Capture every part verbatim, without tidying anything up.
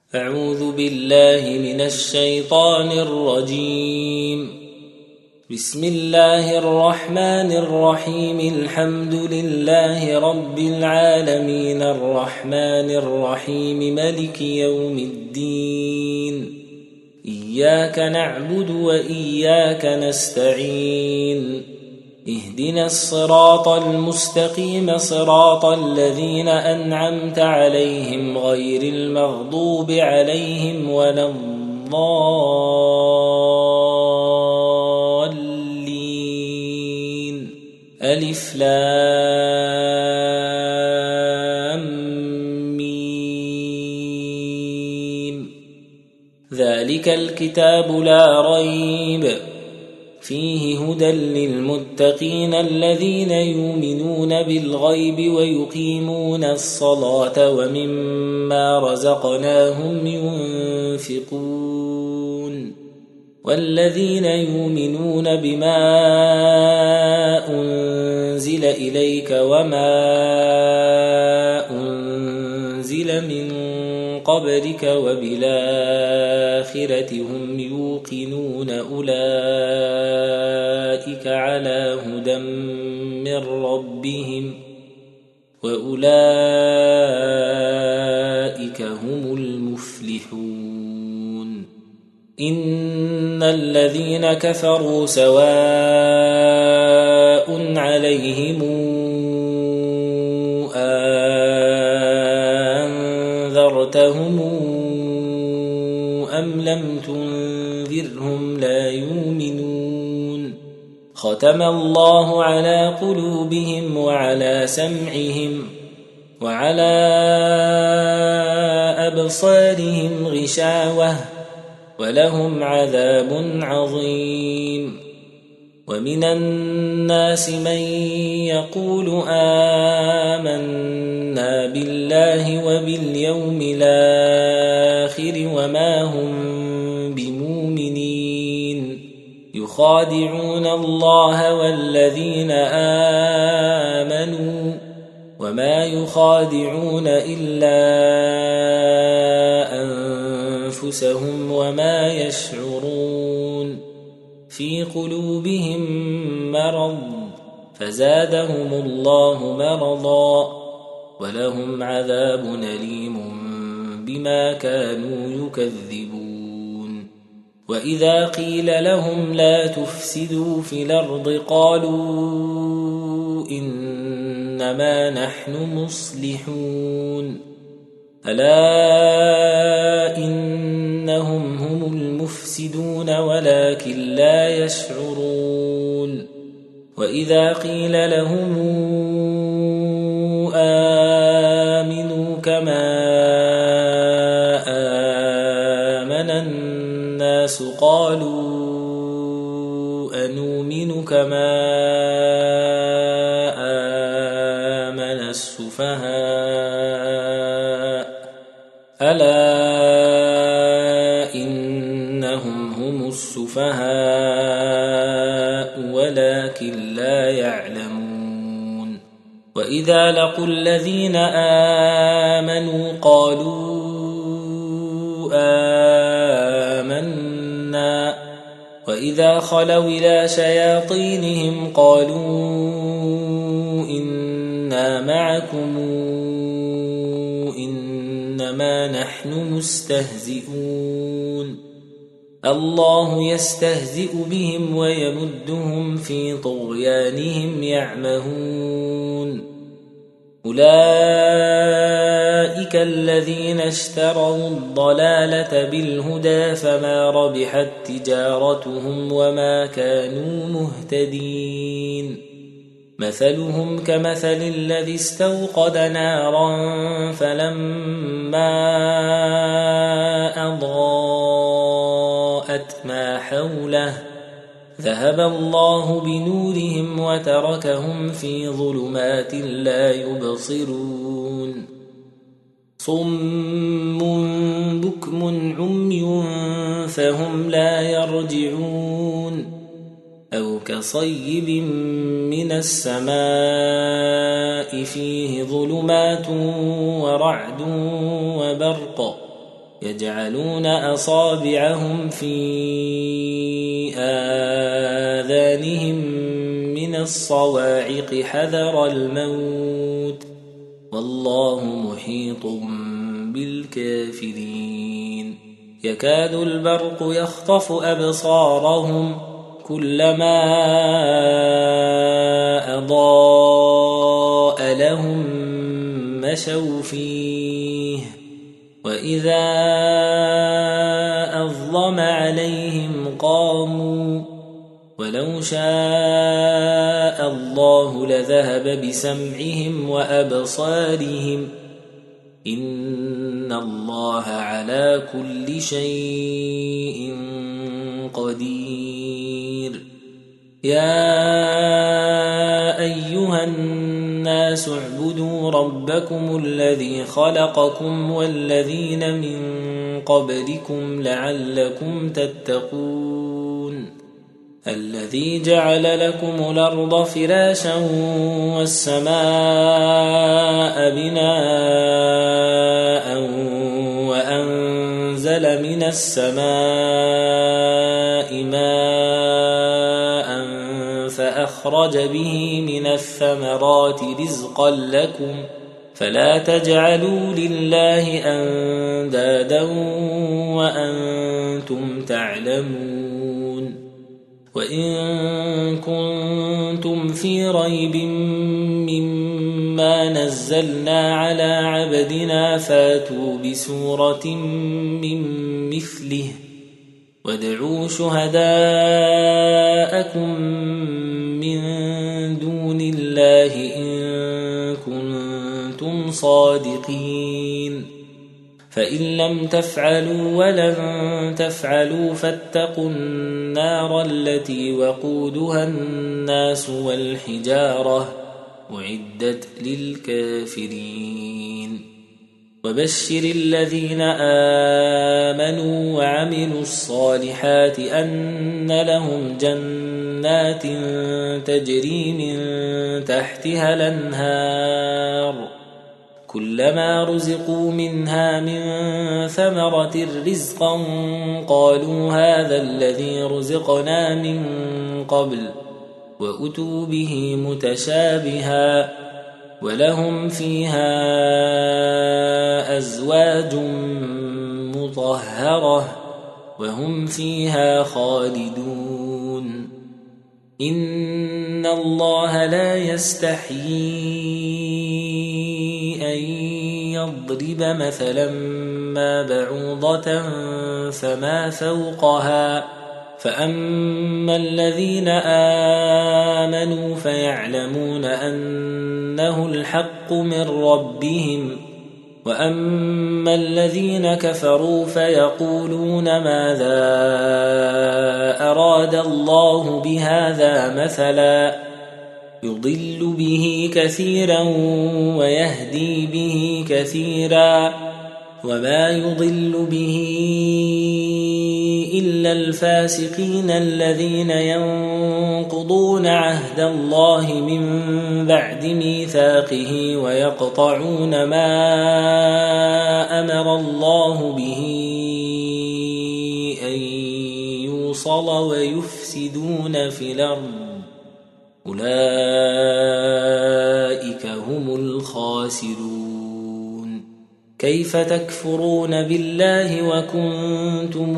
أعوذ بالله من الشيطان الرجيم. بسم الله الرحمن الرحيم. الحمد لله رب العالمين الرحمن الرحيم ملك يوم الدين. إياك نعبد وإياك نستعين. اهدنا الصراط المستقيم صراط الذين أنعمت عليهم غير المغضوب عليهم ولا الضالين. ألف لام ميم. ذلك الكتاب لا ريب فيه هدى للمتقين الذين يؤمنون بالغيب ويقيمون الصلاة ومما رزقناهم ينفقون والذين يؤمنون بما أنزل إليك وما أنزل من قبلك وبالآخرة هم يوقنون أولئك على هدى من ربهم وأولئك هم المفلحون. إن الذين كفروا سواء عليهم أنذرتهم أم لم تنذرهم لا يؤمنون. ختم الله على قلوبهم وعلى سمعهم وعلى أبصارهم غشاوة ولهم عذاب عظيم. ومن الناس من يقول آمنا بالله وباليوم الآخر وما هم بمؤمنين. يخادعون الله والذين آمنوا وما يخادعون إلا أنفسهم وما يشعرون. في قلوبهم مرض فزادهم الله مرضا ولهم عذاب أليم بما كانوا يكذبون. وإذا قيل لهم لا تفسدوا في الأرض قالوا إنما نحن مصلحون. ألا إنهم هم المفسدون ولكن لا يشعرون. وإذا قيل لهم آمنوا كما آمن الناس قالوا أنؤمن كما آمن السفهاء ألا إنهم هم السفهاء ولكن لا يعلمون. وإذا لقوا الذين آمنوا قالوا آمنا وإذا خلوا إلى شياطينهم قالوا إنا معكم إنما نحن مستهزئون. الله يستهزئ بهم ويمدهم في طغيانهم يعمهون. أولئك الذين اشتروا الضلالة بالهدى فما ربحت تجارتهم وما كانوا مهتدين. مثلهم كمثل الذي استوقد نارا فلما أضاءت ما حوله ذهب الله بنورهم وتركهم في ظلمات لا يبصرون. صم بكم عمي فهم لا يرجعون. أو كصيب من السماء فيه ظلمات ورعد وبرق يجعلون أصابعهم في آذانهم من الصواعق حذر الموت والله محيط بالكافرين يكاد البرق يخطف أبصارهم كلما أضاء لهم مشوا فيه وإذا أظلم عليهم قاموا ولو شاء الله لذهب بسمعهم وأبصارهم إن الله على كل شيء قدير يا أيها الناس اعبدوا ربكم الذي خلقكم والذين من قبلكم لعلكم تتقون الذي جعل لكم الأرض فراشا والسماء بناء وأنزل من السماء ماء فأخرج به من الثمرات رزقا لكم فلا تجعلوا لله أندادا وأنتم تعلمون وإن كنتم في ريب مما نزلنا على عبدنا فاتوا بسورة من مثله وادعوا شهداءكم من دون الله إن كنتم صادقين فإن لم تفعلوا ولن تفعلوا فاتقوا النار التي وقودها الناس والحجارة أعدت للكافرين وبشر الذين آمنوا وعملوا الصالحات أن لهم جنات تجري من تحتها الأنهار كلما رزقوا منها من ثمرة رزقا قالوا هذا الذي رزقنا من قبل وأتوا به متشابها ولهم فيها أزواج مطهرة وهم فيها خالدون إن الله لا يستحيي أن يضرب مثلا ما بعوضة فما فوقها فأما الذين آمنوا فيعلمون أنه الحق من ربهم وأما الذين كفروا فيقولون ماذا أراد الله بهذا مثلا يضل به كثيرا ويهدي به كثيرا وما يضل به إلا الفاسقين الذين ينقضون عهد الله من بعد ميثاقه ويقطعون ما أمر الله به أن يوصل ويفسدون في الأرض أولئك هم الخاسرون كيف تكفرون بالله وكنتم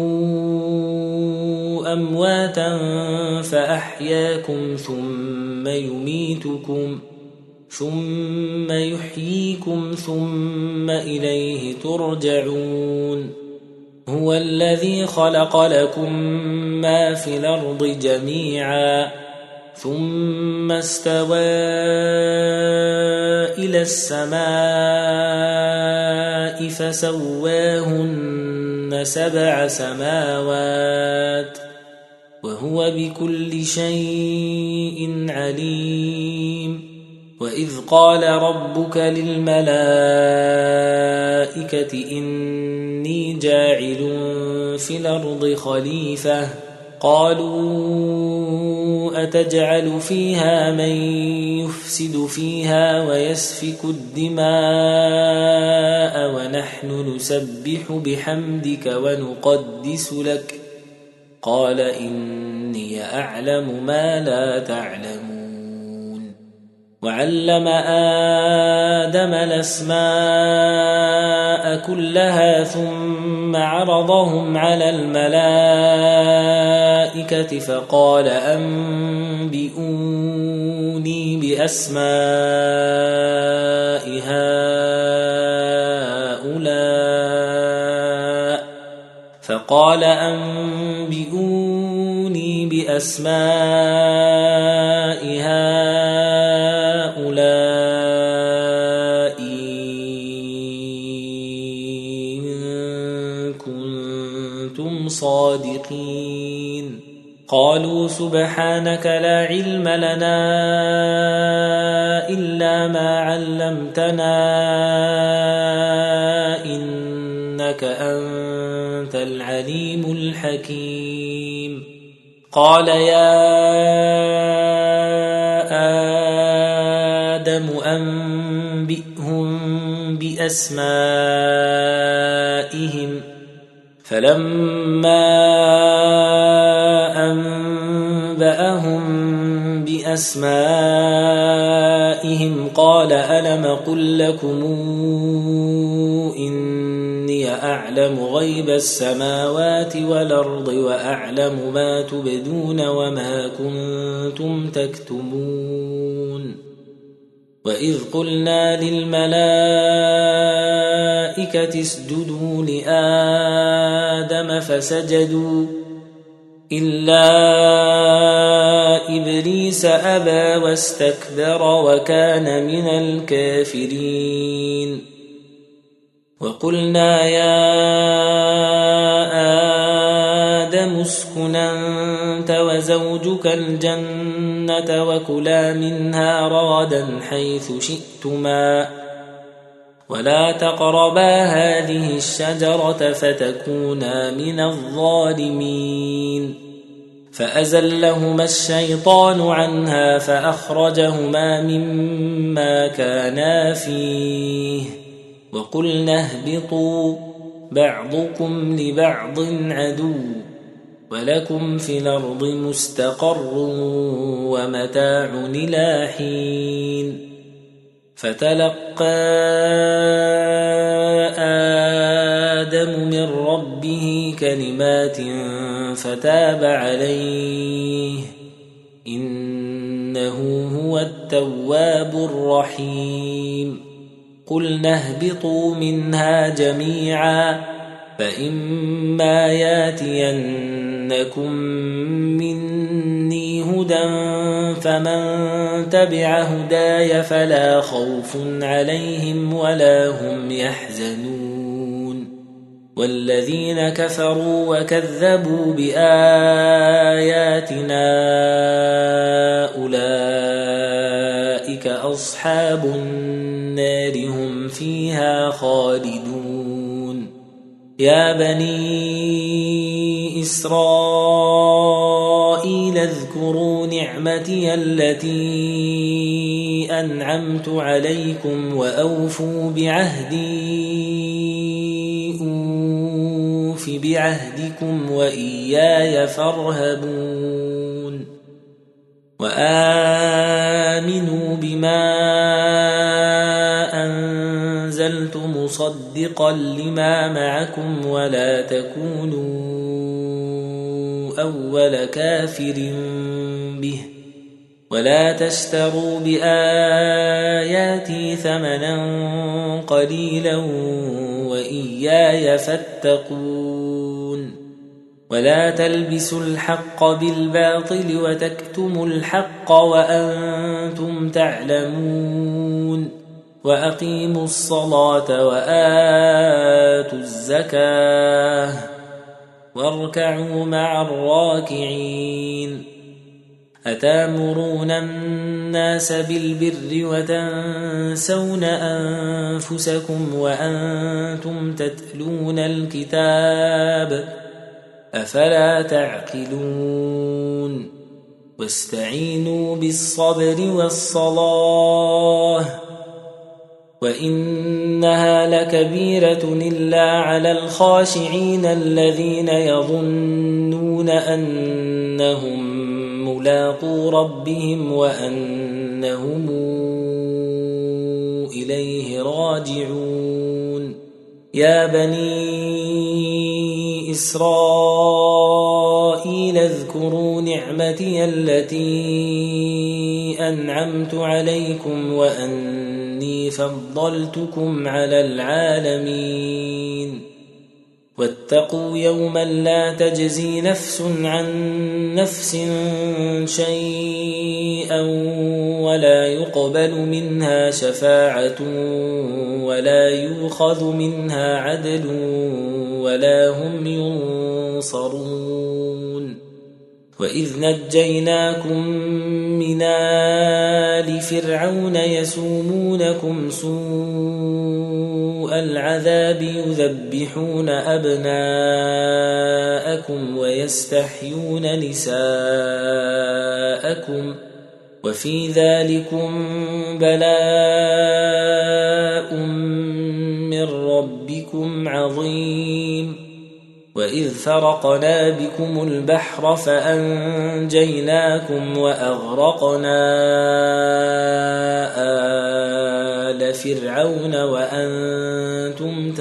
أمواتا فأحياكم ثم يميتكم ثم يحييكم ثم إليه ترجعون هو الذي خلق لكم ما في الأرض جميعا ثم استوى إلى السماء فسواهن سبع سماوات وهو بكل شيء عليم وإذ قال ربك للملائكة إني جاعل في الأرض خليفة قالوا أتجعل فيها من يفسد فيها ويسفك الدماء ونحن نسبح بحمدك ونقدس لك قال إني أعلم ما لا تعلمون وعلم آدم الأسماء كلها ثم عرضهم على الملائكة فقال أنبئوني بأسماء هؤلاء فقال أنبئوني بأسماء هؤلاء إن كنتم صادقين قالوا سبحانك لا علم لنا إلا ما علمتنا إنك أنت العليم الحكيم قال يا آدم أنبئهم بأسمائهم فلما أنبأهم بأسمائهم قال ألم قل لكم إني أعلم غيب السماوات والأرض وأعلم ما تبدون وما كنتم تكتمون وإذ قلنا للملائكة اسجدوا لآدم فسجدوا إلا إبليس أبى واستكبر وكان من الكافرين وقلنا يا آدم اسكن أنت وزوجك الجنة وكلا منها رغدا حيث شئتما ولا تقربا هذه الشجرة فتكونا من الظالمين فأزلهما الشيطان عنها فأخرجهما مما كانا فيه وقلنا اهبطوا بعضكم لبعض عدو ولكم في الأرض مستقر ومتاع إلى حين فتلقى آدم من ربه كلمات فتاب عليه إنه هو التواب الرحيم قلنا اهبطوا منها جميعا فإما ياتينكم مني هدى فمن تبع هداي فلا خوف عليهم ولا هم يحزنون والذين كفروا وكذبوا بآياتنا أولئك أصحاب النار هم فيها خالدون يا بني إسرائيل اذكروا نعمتي التي أنعمت عليكم وأوفوا بعهدي أوف بعهدكم وإياي فارهبون وآمنوا بما أنزلت مصدقا لما معكم ولا تكونوا أول كافر به ولا تشتروا بآياتي ثمنا قليلا وإياي فاتقون ولا تلبسوا الحق بالباطل وتكتموا الحق وأنتم تعلمون وأقيموا الصلاة وآتوا الزكاة واركعوا مع الراكعين أتامرون الناس بالبر وتنسون أنفسكم وأنتم تتلون الكتاب أفلا تعقلون واستعينوا بالصبر والصلاة وإنها لكبيرة إلا على الخاشعين الذين يظنون أنهم ملاقو ربهم وأنهم إليه راجعون يا بني إسرائيل اذكروا نعمتي التي أنعمت عليكم وأني فضلتكم على العالمين واتقوا يوما لا تجزي نفس عن نفس شيئا ولا يقبل منها شفاعة ولا يؤخذ منها عدل ولا هم ينصرون وإذ نجيناكم من آل فرعون يسومونكم سوء العذاب يذبحون أبناءكم ويستحيون نساءكم وفي ذلكم بلاء من ربكم عظيم وإذ فرقنا بكم البحر فأنجيناكم وأغرقنا آل فرعون وأنتم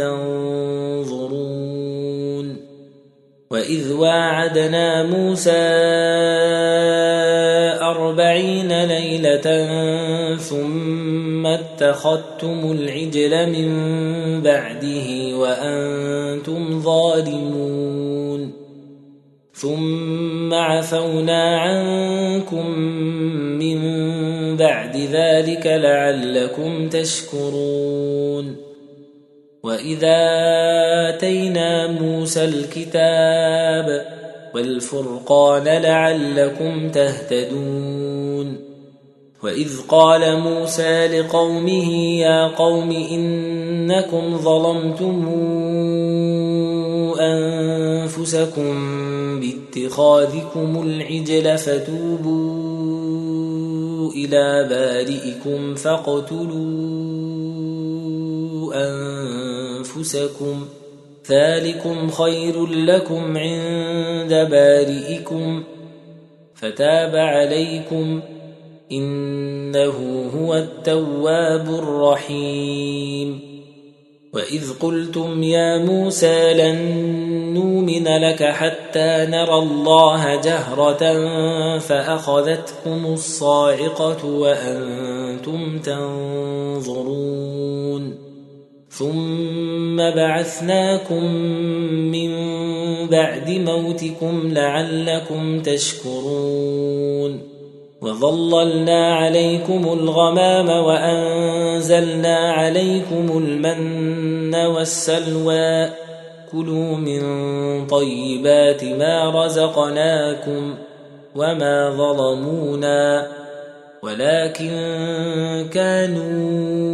تنظرون وإذ واعدنا موسى أربعين ليلة ثم اتخذتم العجل من بعده وأنتم ظالمون ثم عفونا عنكم من بعد ذلك لعلكم تشكرون وإذا آتينا موسى الكتاب والفرقان لعلكم تهتدون وإذ قال موسى لقومه يا قوم إنكم ظلمتم أنفسكم باتخاذكم العجل فتوبوا إلى بارئكم فاقتلوا أنفسكم ذلكم خير لكم عند بارئكم فتاب عليكم إنه هو التواب الرحيم وإذ قلتم يا موسى لن نؤمن لك حتى نرى الله جهرة فأخذتكم الصاعقة وأنتم تنظرون ثم بعثناكم من بعد موتكم لعلكم تشكرون وظللنا عليكم الغمام وأنزلنا عليكم المن والسلوى كلوا من طيبات ما رزقناكم وما ظلمونا ولكن كانوا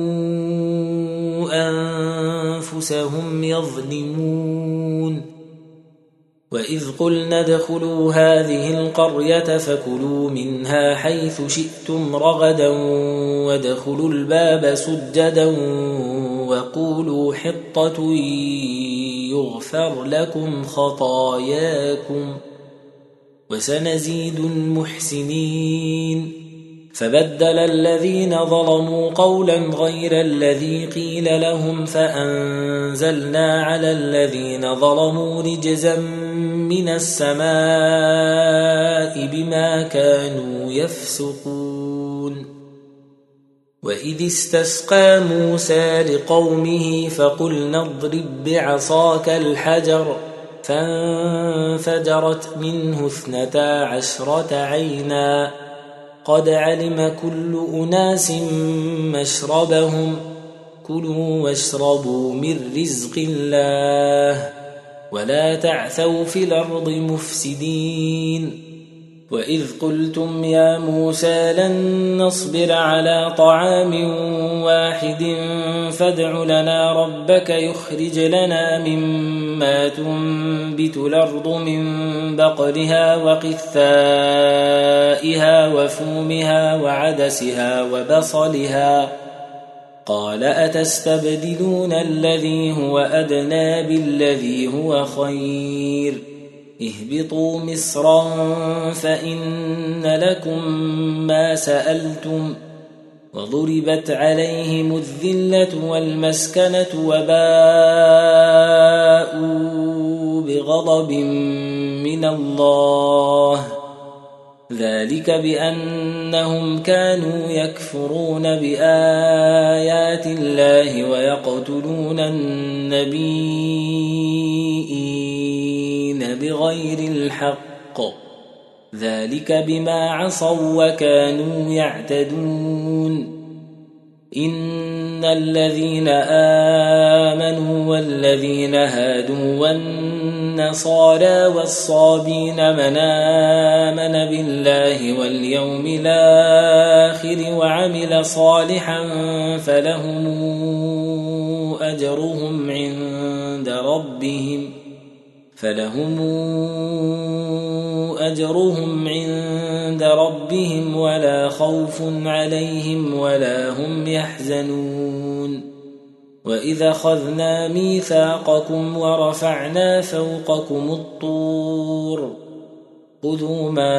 أنفسهم يظلمون وإذ قلنا ادخلوا هذه القرية فكلوا منها حيث شئتم رغدا وادخلوا الباب سجدا وقولوا حطة يغفر لكم خطاياكم وسنزيد المحسنين فبدل الذين ظلموا قولا غير الذي قيل لهم فأنزلنا على الذين ظلموا رجزا من السماء بما كانوا يفسقون وإذ استسقى موسى لقومه فقلنا اضرب بعصاك الحجر فانفجرت منه اثنتا عشرة عينا قد علم كل أناس مشربهم كلوا واشربوا من رزق الله ولا تعثوا في الأرض مفسدين وإذ قلتم يا موسى لن نصبر على طعام واحد فادع لنا ربك يخرج لنا مما تنبت الأرض من بقلها وقثائها وفومها وعدسها وبصلها قال أتستبدلون الذي هو أدنى بالذي هو خير اهبطوا مصرا فإن لكم ما سألتم وضربت عليهم الذلة والمسكنة وباءوا بغضب من الله ذلك بأنهم كانوا يكفرون بآيات الله ويقتلون النبيين بغير الحق ذلك بما عصوا وكانوا يعتدون إن الذين آمنوا والذين هادوا والنصارى والصابين من آمن بالله واليوم الآخر وعمل صالحا فلهم أجرهم عند ربهم فلهم أجرهم عند ربهم ولا خوف عليهم ولا هم يحزنون وإذا أخذنا ميثاقكم ورفعنا فوقكم الطور خذوا ما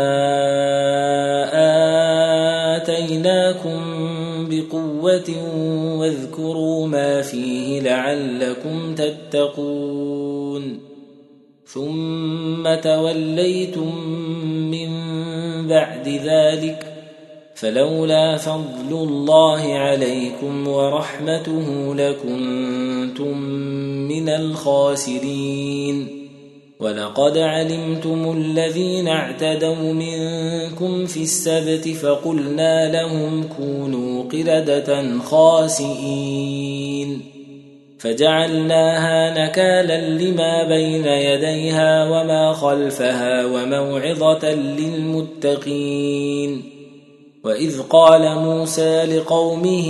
آتيناكم بقوة واذكروا ما فيه لعلكم تتقون ثم توليتم من بعد ذلك فلولا فضل الله عليكم ورحمته لكنتم من الخاسرين ولقد علمتم الذين اعتدوا منكم في السبت فقلنا لهم كونوا قردة خاسئين فجعلناها نكالا لما بين يديها وما خلفها وموعظة للمتقين وإذ قال موسى لقومه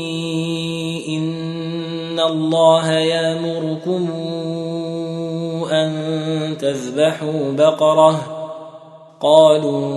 إن الله يأمركم أن تذبحوا بقرة قالوا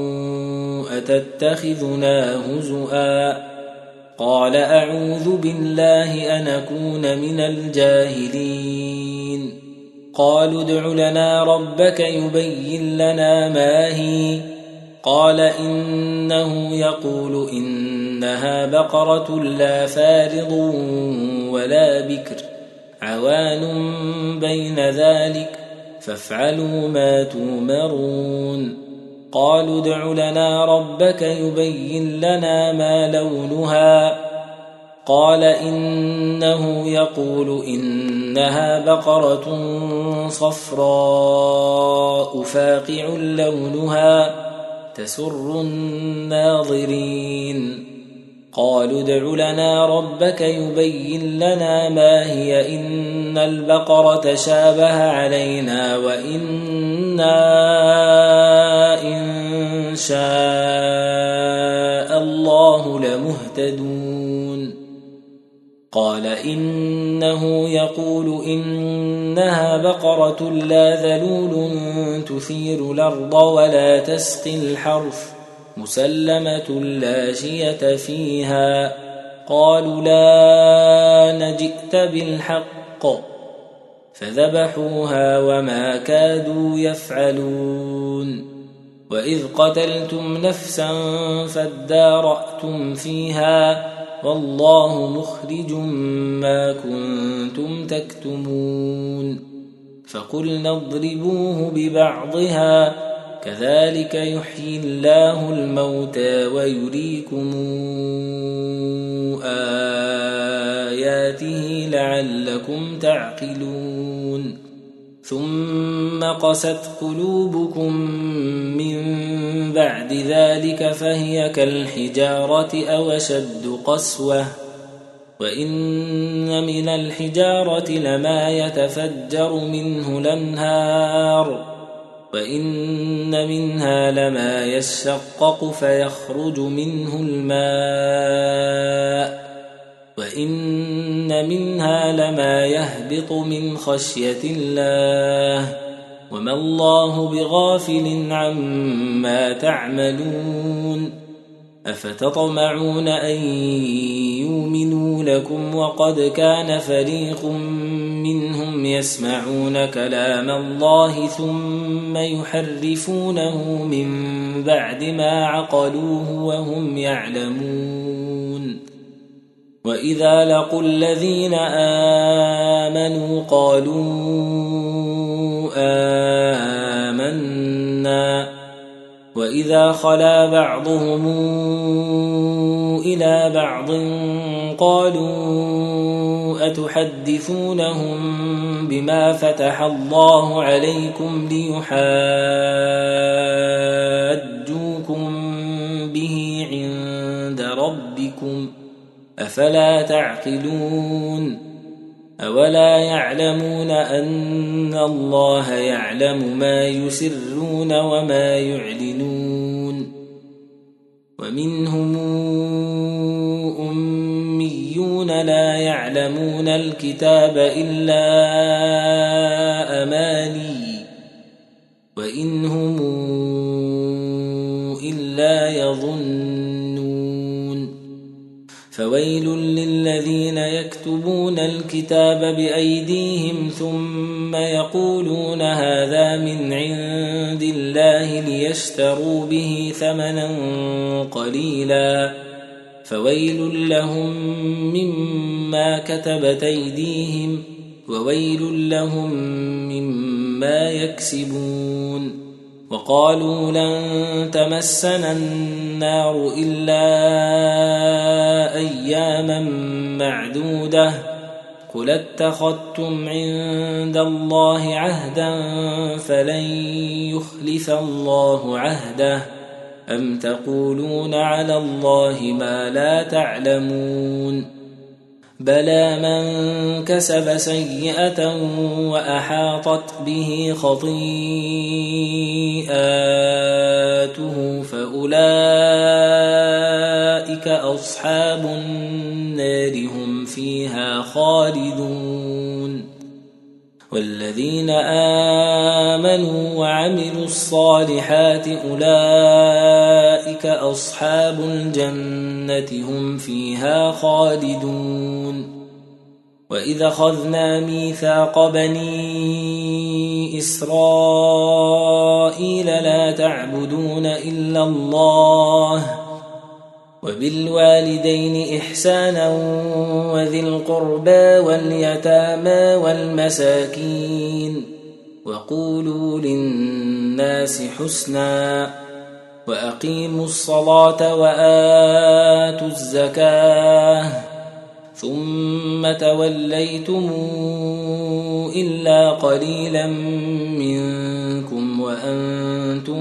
أتتخذنا هزؤا قال أعوذ بالله أن أكون من الجاهلين قالوا ادع لنا ربك يبين لنا ما هي قال إنه يقول إنها بقرة لا فارض ولا بكر عوان بين ذلك فافعلوا ما تؤمرون قالوا ادع لنا ربك يبين لنا ما لونها قال إنه يقول إنها بقرة صفراء فاقع لونها تسر الناظرين قالوا ادع لنا ربك يبين لنا ما هي إن البقرة شابه علينا وإنا إن شاء الله لمهتدون قال إنه يقول إنها بقرة لا ذلول تثير الأرض ولا تسقي الحرث مسلمة لا شية فيها قالوا لا نجئت بالحق فذبحوها وما كادوا يفعلون وإذ قتلتم نفسا فادارأتم فيها والله مخرج ما كنتم تكتمون فقلنا اضربوه ببعضها كذلك يحيي الله الموتى ويريكم آياته لعلكم تعقلون ثم قست قلوبكم من بعد ذلك فهي كالحجارة أو أشد قسوة وإن من الحجارة لما يتفجر منه الأنهار وإن منها لما يشقق فيخرج منه الماء وإن منها لما يهبط من خشية الله وما الله بغافل عما تعملون أفتطمعون أن يؤمنوا لكم وقد كان فريق منهم يسمعون كلام الله ثم يحرفونه من بعد ما عقلوه وهم يعلمون وإذا لقوا الذين آمنوا قالوا آمنا وإذا خلا بعضهم إلى بعض قالوا أتحدثونهم بما فتح الله عليكم ليحاجوكم به عند ربكم أفلا تعقلون أولا يعلمون أن الله يعلم ما يسرون وما يعلنون ومنهم أميون لا يعلمون الكتاب إلا أماني وإن هم إلا يظنون فويل للذين يكتبون الكتاب بأيديهم ثم يقولون هذا من عند الله ليشتروا به ثمنا قليلا فويل لهم مما كتبت أيديهم وويل لهم مما يكسبون وقالوا لن تمسنا النار إلا أياما معدودة قل اتخذتم عند الله عهدا فلن يخلف الله عهده أم تقولون على الله ما لا تعلمون بلى من كسب سيئة وأحاطت به خطيئاته فأولئك أصحاب النار هم فيها خالدون والذين آمنوا وعملوا الصالحات أولئك أصحاب الجنة هم فيها خالدون وإذا أخذنا ميثاق بني إسرائيل لا تعبدون إلا الله وبالوالدين إحسانا وذي القربى واليتامى والمساكين وقولوا للناس حسنا وأقيموا الصلاة وآتوا الزكاة ثم توليتم إلا قليلا منكم وأنتم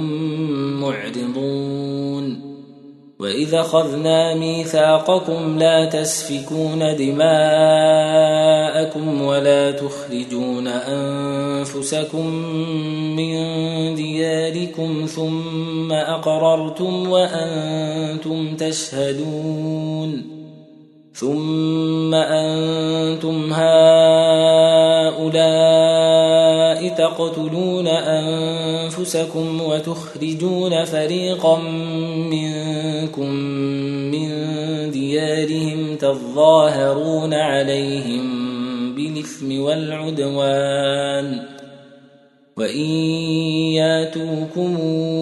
معرضون وإذا أخذنا ميثاقكم لا تسفكون دماءكم ولا تخرجون أنفسكم من دياركم ثم أقررتم وأنتم تشهدون ثم أنتم هؤلاء تقتلون أنفسكم وتخرجون فريقا منكم من ديارهم تظاهرون عليهم بالإثم والعدوان وإن ياتوكم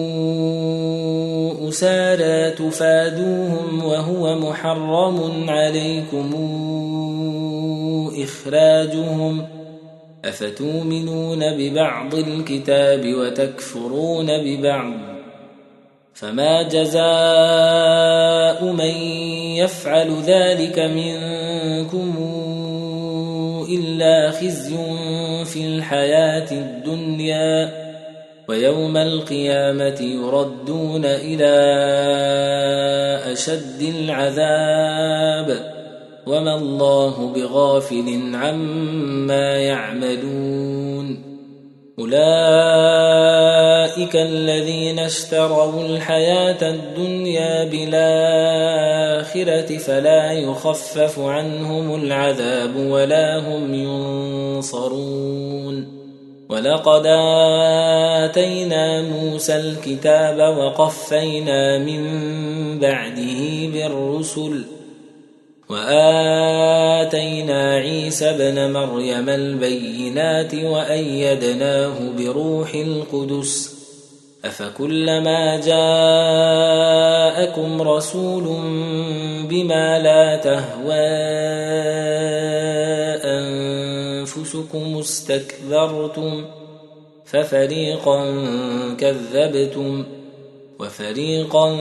أسارى تفادوهم وهو محرم عليكم إخراجهم أفتؤمنون ببعض الكتاب وتكفرون ببعض فما جزاء من يفعل ذلك منكم إلا خزي في الحياة الدنيا ويوم القيامة يردون إلى أشد العذاب وما الله بغافل عما يعملون أولئك أولئك الذين اشتروا الحياة الدنيا بالآخرة فلا يخفف عنهم العذاب ولا هم ينصرون ولقد آتينا موسى الكتاب وقفينا من بعده بالرسل وآتينا عيسى ابن مريم البينات وأيدناه بروح القدس أفكلما جاءكم رسول بما لا تهوى أنفسكم استكبرتم ففريقا كذبتم وفريقا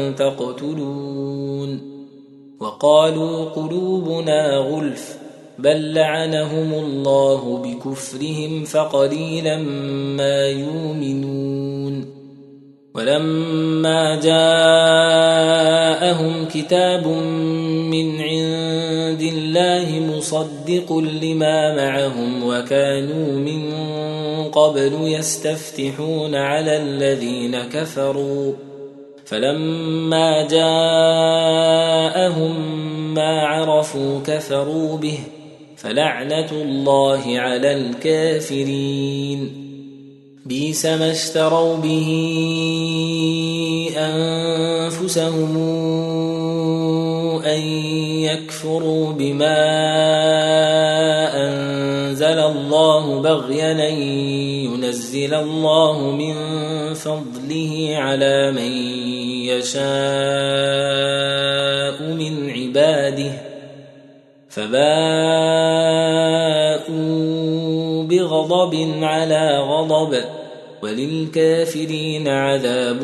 تقتلون وقالوا قلوبنا غلف بل لعنهم الله بكفرهم فقليلا ما يؤمنون ولما جاءهم كتاب من عند الله مصدق لما معهم وكانوا من قبل يستفتحون على الذين كفروا فلما جاءهم ما عرفوا كفروا به فلعنة الله على الكافرين بئس ما اشتروا به أنفسهم أن يكفروا بما أنزل الله بغيا أن ينزل الله من فضله على من يشاء من عباده فباءوا بغضب على غضب وللكافرين عذاب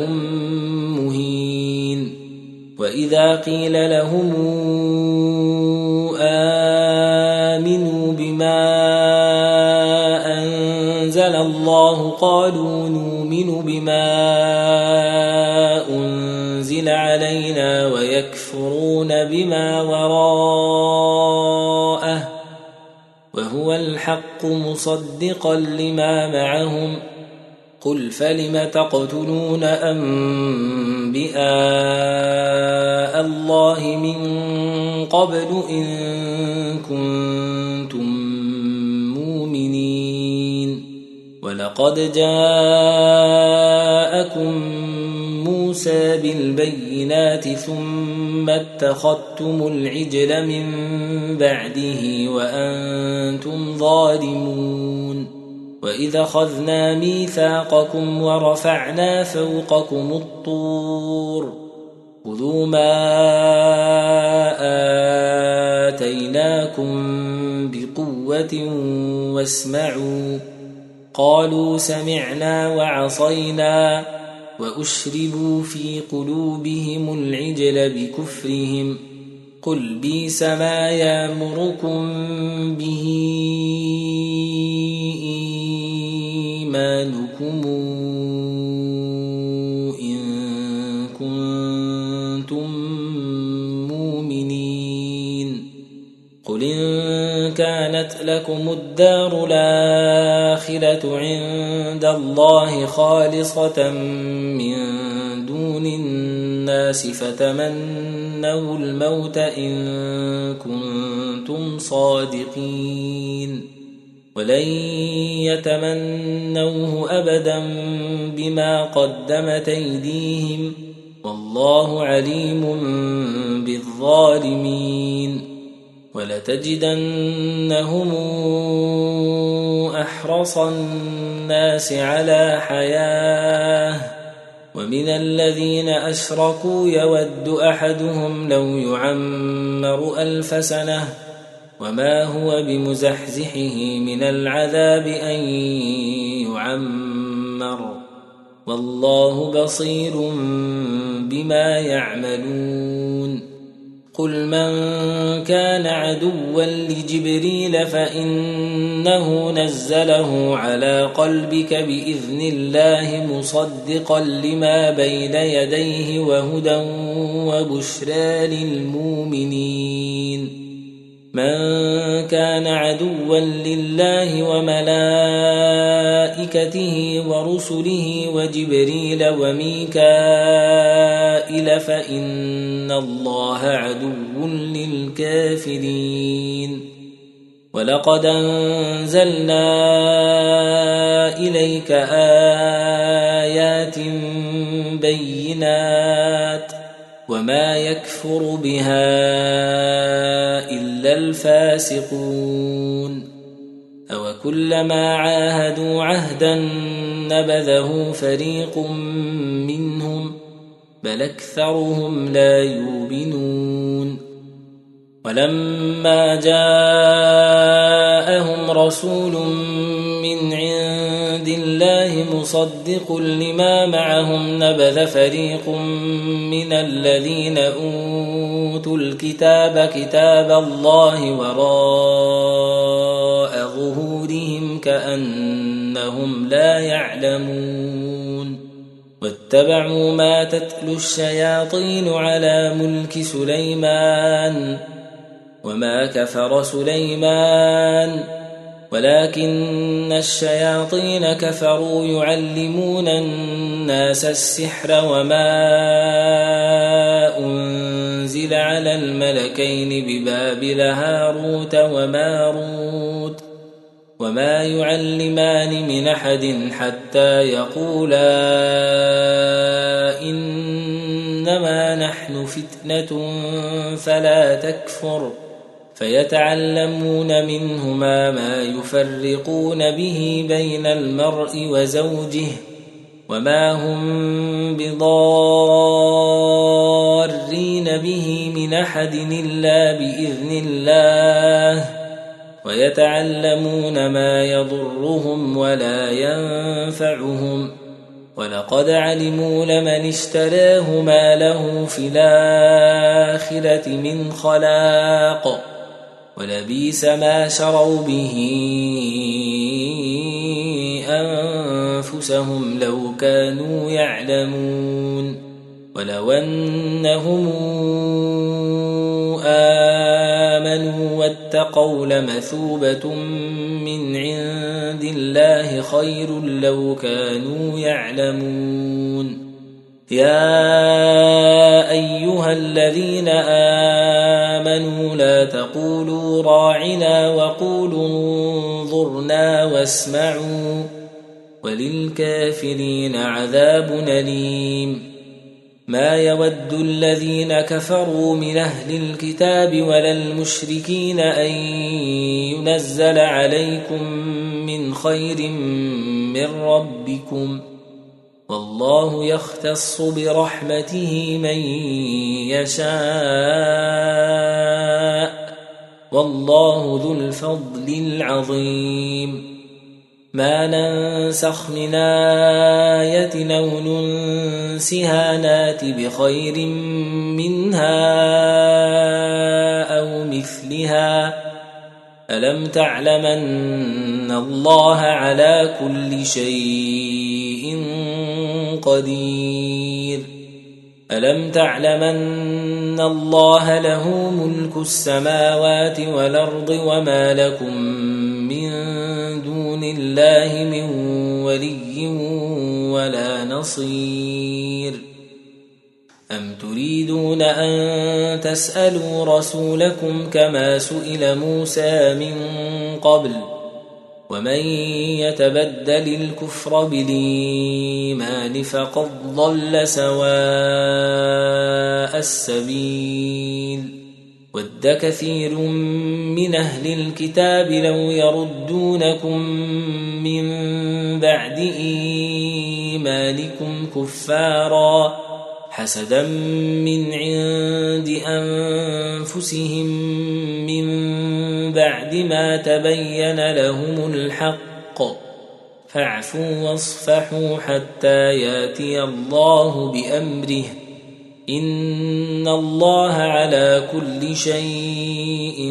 مهين وإذا قيل لهم آمنوا بما أنزل الله قالوا نؤمن بما أنزل علينا ويكفرون بما وراءه وهو الحق مصدقا لما معهم قل فلم تقتلون أنبياء الله من قبل إن كنتم مؤمنين ولقد جاءكم موسى بالبينات ثم اتخذتم العجل من بعده وأنتم ظالمون وإذا أخذنا ميثاقكم ورفعنا فوقكم الطور خذوا ما آتيناكم بقوة واسمعوا قالوا سمعنا وعصينا وأشربوا في قلوبهم العجل بكفرهم قل بئس ما يأمركم به إيمانكم إن كنتم مؤمنين قل إن كانت لكم الدار الآخرة عند الله خالصة من دون الناس فتمنوا الموت إن كنتم صادقين ولن يتمنوه أبدا بما قدمت أيديهم والله عليم بالظالمين ولتجدنهم أحرص الناس على حياة ومن الذين أشركوا يود أحدهم لو يعمر ألف سنة وما هو بمزحزحه من العذاب أن يعمر والله بصير بما يعملون قل من كان عدوا لجبريل فإنه نزله على قلبك بإذن الله مصدقا لما بين يديه وهدى وبشرى للمؤمنين من كان عدوا لله وملائكته ورسله وجبريل وميكائيل فإن الله عدو للكافرين ولقد أنزلنا إليك آيات بينات وما يكفر بها إلا الفاسقون أوكلما عاهدوا عهدا نبذه فريق منهم بل أكثرهم لا يؤمنون ولما جاءهم رسول من عند الله مصدق لما معهم نبذ فريق من الذين أوتوا الكتاب كتاب الله وراء ظهورهم كأنهم لا يعلمون واتبعوا ما تتلو الشياطين على ملك سليمان وما كفر سليمان ولكن الشياطين كفروا يعلمون الناس السحر وما أنزل على الملكين ببابل هاروت وماروت وما يعلمان من أحد حتى يقولا إنما نحن فتنة فلا تكفر فيتعلمون منهما ما يفرقون به بين المرء وزوجه وما هم بضارين به من أحد إلا بإذن الله ويتعلمون ما يضرهم ولا ينفعهم ولقد علموا لمن اشتراه ما له في الآخرة من خلاق ولبئس ما شروا به أنفسهم لو كانوا يعلمون ولو أنهم آمنوا واتقوا لمثوبة من عند الله خير لو كانوا يعلمون يا أيها الذين آمنوا لا تقولوا راعنا وقولوا انظرنا واسمعوا وللكافرين عذاب أليم ما يود الذين كفروا من أهل الكتاب ولا المشركين أن ينزل عليكم من خير من ربكم والله يختص برحمته من يشاء والله ذو الفضل العظيم ما ننسخ من آية أو ننسها نات بخير منها أو مثلها ألم تعلم أن الله على كل شيء قدير ألم تعلم أن الله له ملك السماوات والأرض وما لكم من دون الله من ولي ولا نصير أم تريدون أن تسألوا رسولكم كما سئل موسى من قبل ومن يتبدل الكفر بالإيمان فقد ضل سواء السبيل ود كثير من أهل الكتاب لو يردونكم من بعد إيمانكم كفارا حسدا من عند أنفسهم من بعد ما تبين لهم الحق فاعفوا واصفحوا حتى ياتي الله بأمره إن الله على كل شيء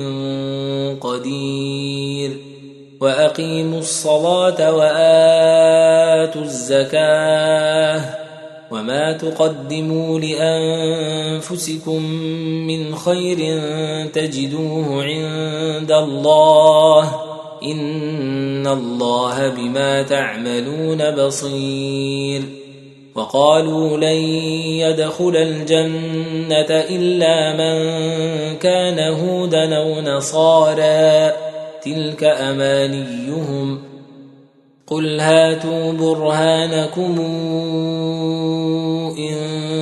قدير وأقيموا الصلاة وآتوا الزكاة وما تقدموا لأنفسكم من خير تجدوه عند الله إن الله بما تعملون بصير. وقالوا لن يدخل الجنة إلا من كان هودا أو نصارى تلك أمانيهم قل هاتوا برهانكم إن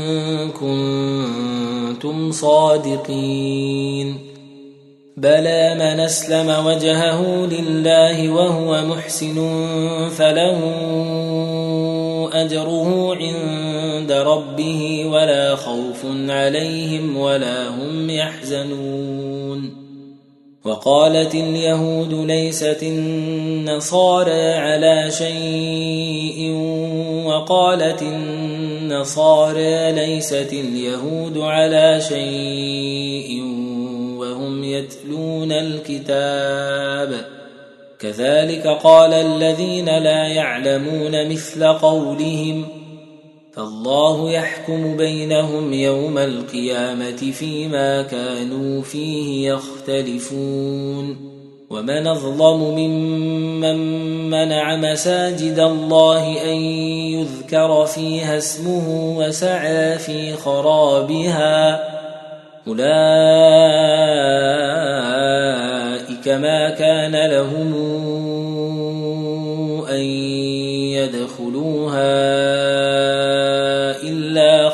كنتم صادقين. بلى من أسلم وجهه لله وهو محسن فله أجره عند ربه ولا خوف عليهم ولا هم يحزنون. وقالت اليهود ليست النصارى على شيء وقالت النصارى ليست اليهود على شيء وهم يتلون الكتاب كذلك قال الذين لا يعلمون مثل قولهم فالله يحكم بينهم يوم القيامة فيما كانوا فيه يختلفون. ومن أظلم ممن منع مساجد الله أن يذكر فيها اسمه وسعى في خرابها أولئك ما كان لهم أن يدخلوها إلا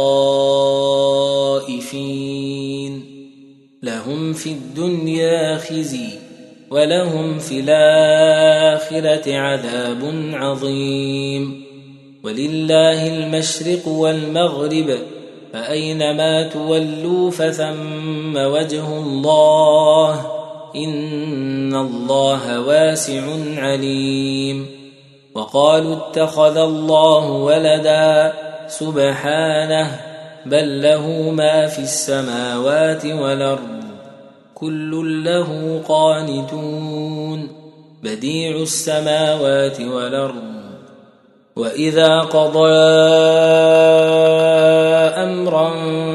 خائفين لهم في الدنيا خزي ولهم في الآخرة عذاب عظيم. ولله المشرق والمغرب فأينما تولوا فثم وجه الله إن الله واسع عليم. وقالوا اتخذ الله ولدا سبحانه بل له ما في السماوات والأرض كل له قانتون بديع السماوات والأرض وإذا قضى أمرا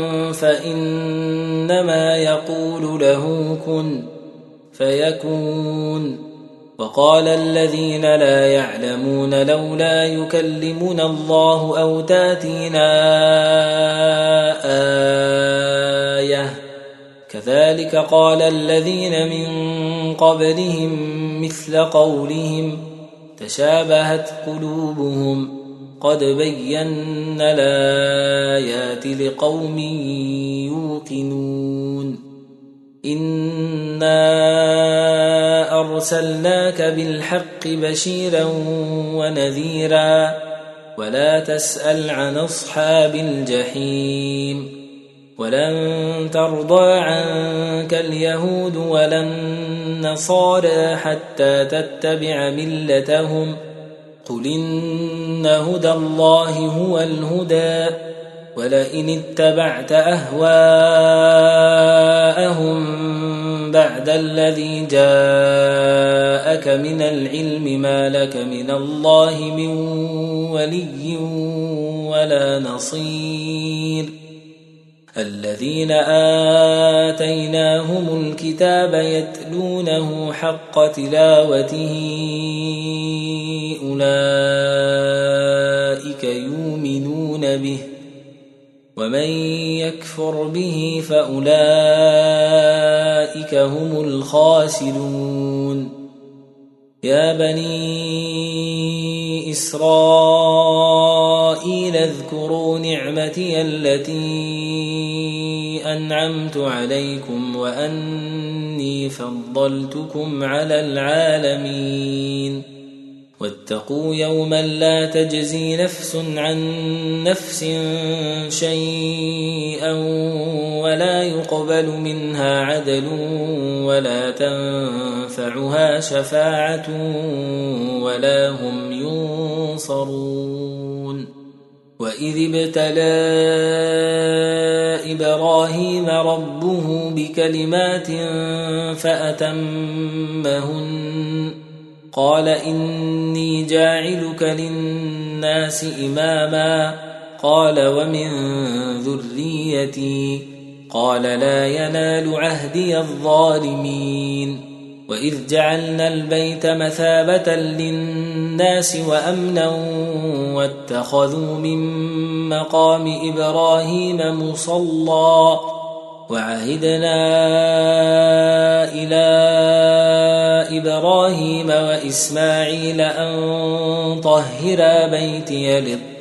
فإنما يقول له كن فيكون. وقال الذين لا يعلمون لولا يكلمنا الله أو تاتينا آية كذلك قال الذين من قبلهم مثل قولهم تشابهت قلوبهم قد بينا الآيات لقوم يوقنون. إنا أرسلناك بالحق بشيرا ونذيرا ولا تسأل عن أصحاب الجحيم. ولن ترضى عنك اليهود ولا النصارى حتى تتبع ملتهم قل إن هدى الله هو الهدى ولئن اتبعت أهواءهم بعد الذي جاءك من العلم ما لك من الله من ولي ولا نصير. الذين آتيناهم الكتاب يتلونه حق تلاوته أولئك يؤمنون به ومن يكفر به فأولئك هم الخاسرون. يا بني إسرائيل اذكروا نعمتي التي أنعمت عليكم وأني فضلتكم على العالمين. واتقوا يوما لا تجزي نفس عن نفس شيئا ولا يقبل منها عدل ولا تنفعها شفاعة ولا هم ينصرون. وإذ ابتلى إبراهيم ربه بكلمات فأتمهن قال إني جاعلك للناس إماما قال ومن ذريتي قال لا ينال عهدي الظالمين. وإذ جعلنا البيت مثابة للناس وأمنا واتخذوا من مقام إبراهيم مصلى وعهدنا إلى إبراهيم وإسماعيل أن طهرا بيتي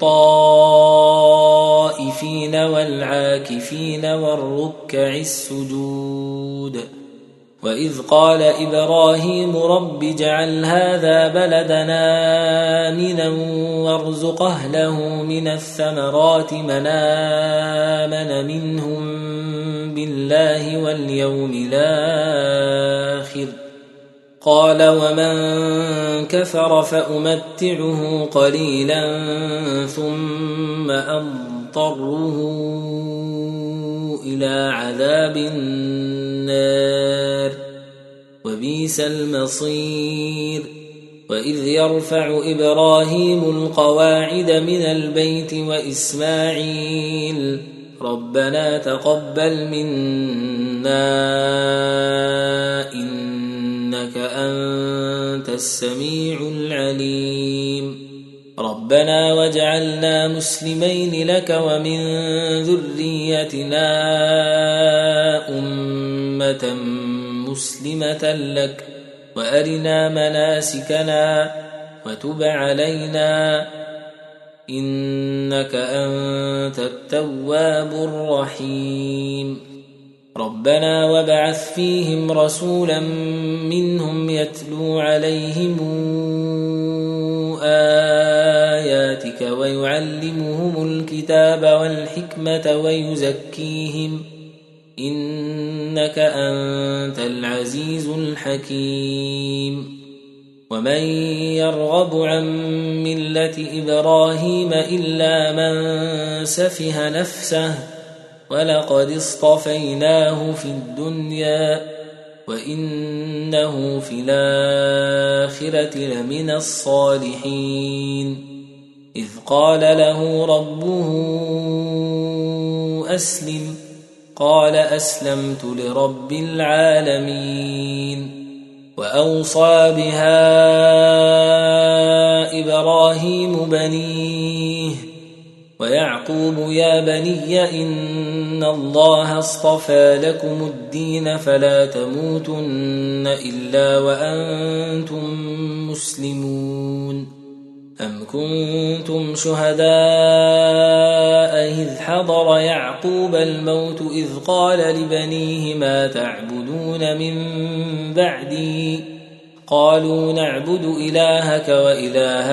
للطائفين والعاكفين والركع السجود وإذ قال إبراهيم رب اجعل هذا بلدنا آمنا وارزق أهله من الثمرات من آمن منهم بالله واليوم الآخر قال ومن كفر فأمتعه قليلا ثم أضطره إلى عذاب النار وبئس المصير وإذ يرفع إبراهيم القواعد من البيت وإسماعيل ربنا تقبل منا إنك أنت السميع العليم ربنا واجعلنا مسلمين لك ومن ذريتنا أمة مسلمة لك وأرنا مناسكنا وتب علينا إنك أنت التواب الرحيم ربنا وابعث فيهم رسولا منهم يتلو عليهم آياتك ويعلمهم الكتاب والحكمة ويزكيهم إنك أنت العزيز الحكيم ومن يرغب عن ملة إبراهيم إلا من سفه نفسه ولقد اصطفيناه في الدنيا وإنه في الآخرة لمن الصالحين إذ قال له ربه أسلم قال أسلمت لرب العالمين وأوصى بها إبراهيم بنيه ويعقوب يا بني إن الله اصطفى لكم الدين فلا تموتن إلا وأنتم مسلمون أم كنتم شهداء إذ حضر يعقوب الموت إذ قال لبنيه ما تعبدون من بعدي قالوا نعبد إلهك وإله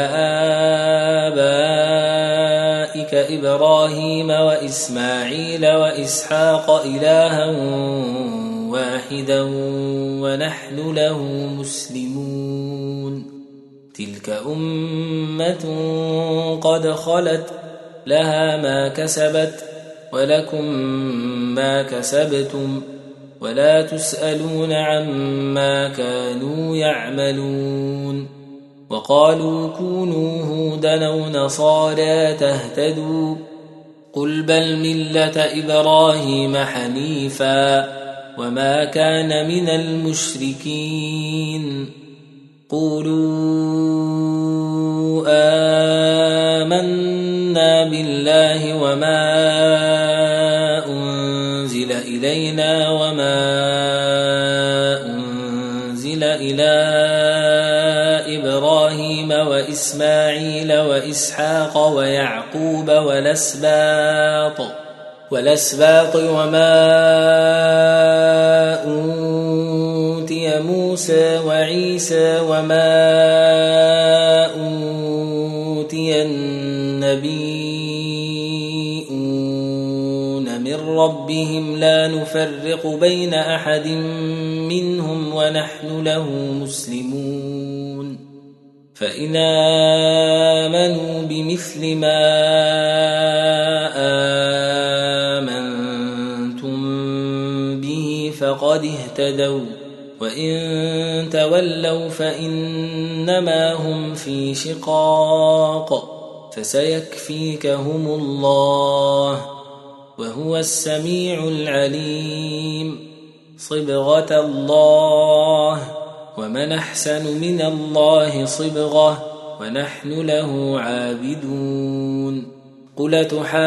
آبائك إبراهيم وإسماعيل وإسحاق إلها واحدا ونحن له مسلمون تلك أمة قد خلت لها ما كسبت ولكم ما كسبتم ولا تسألون عما كانوا يعملون وقالوا كونوا هودا أو نصارى تهتدوا قل بل ملة إبراهيم حنيفا وما كان من المشركين قولوا آمنا بالله وما أنزل إلينا وما أنزل إلى إبراهيم وإسماعيل وإسحاق ويعقوب والأسباط والأسباط وما أوتي موسى وعيسى وما أوتي النبيون من ربهم لا نفرق بين أحد منهم ونحن له مسلمون فإن آمنوا بمثل ما آمنتم به فقد اهتدوا وإن تولوا فإنما هم في شقاق فسيكفيكهم الله وهو السميع العليم صبغة الله ومن أحسن من الله صبغة ونحن له عابدون قل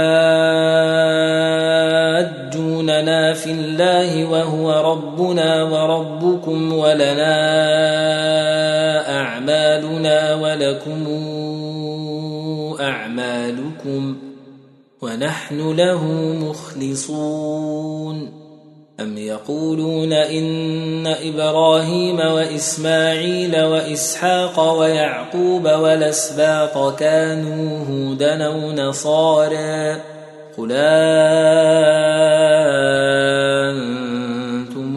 تحاجوننا في الله وهو ربنا وربكم ولنا أعمالنا ولكم أعمالكم ونحن له مخلصون أم يقولون إن إبراهيم وإسماعيل وإسحاق ويعقوب والأسباط كانوا هودا أو نصارى قل أنتم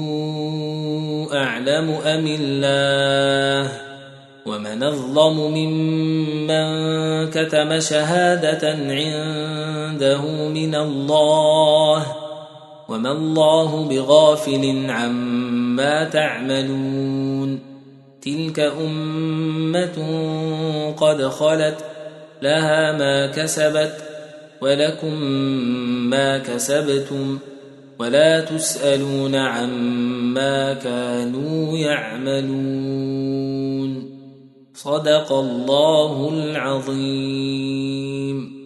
أعلم أم الله ومن أظلم ممن كتم شهادة عنده من الله وما الله بغافل عما تعملون تلك أمة قد خلت لها ما كسبت ولكم ما كسبتم ولا تسألون عما كانوا يعملون صدق الله العظيم.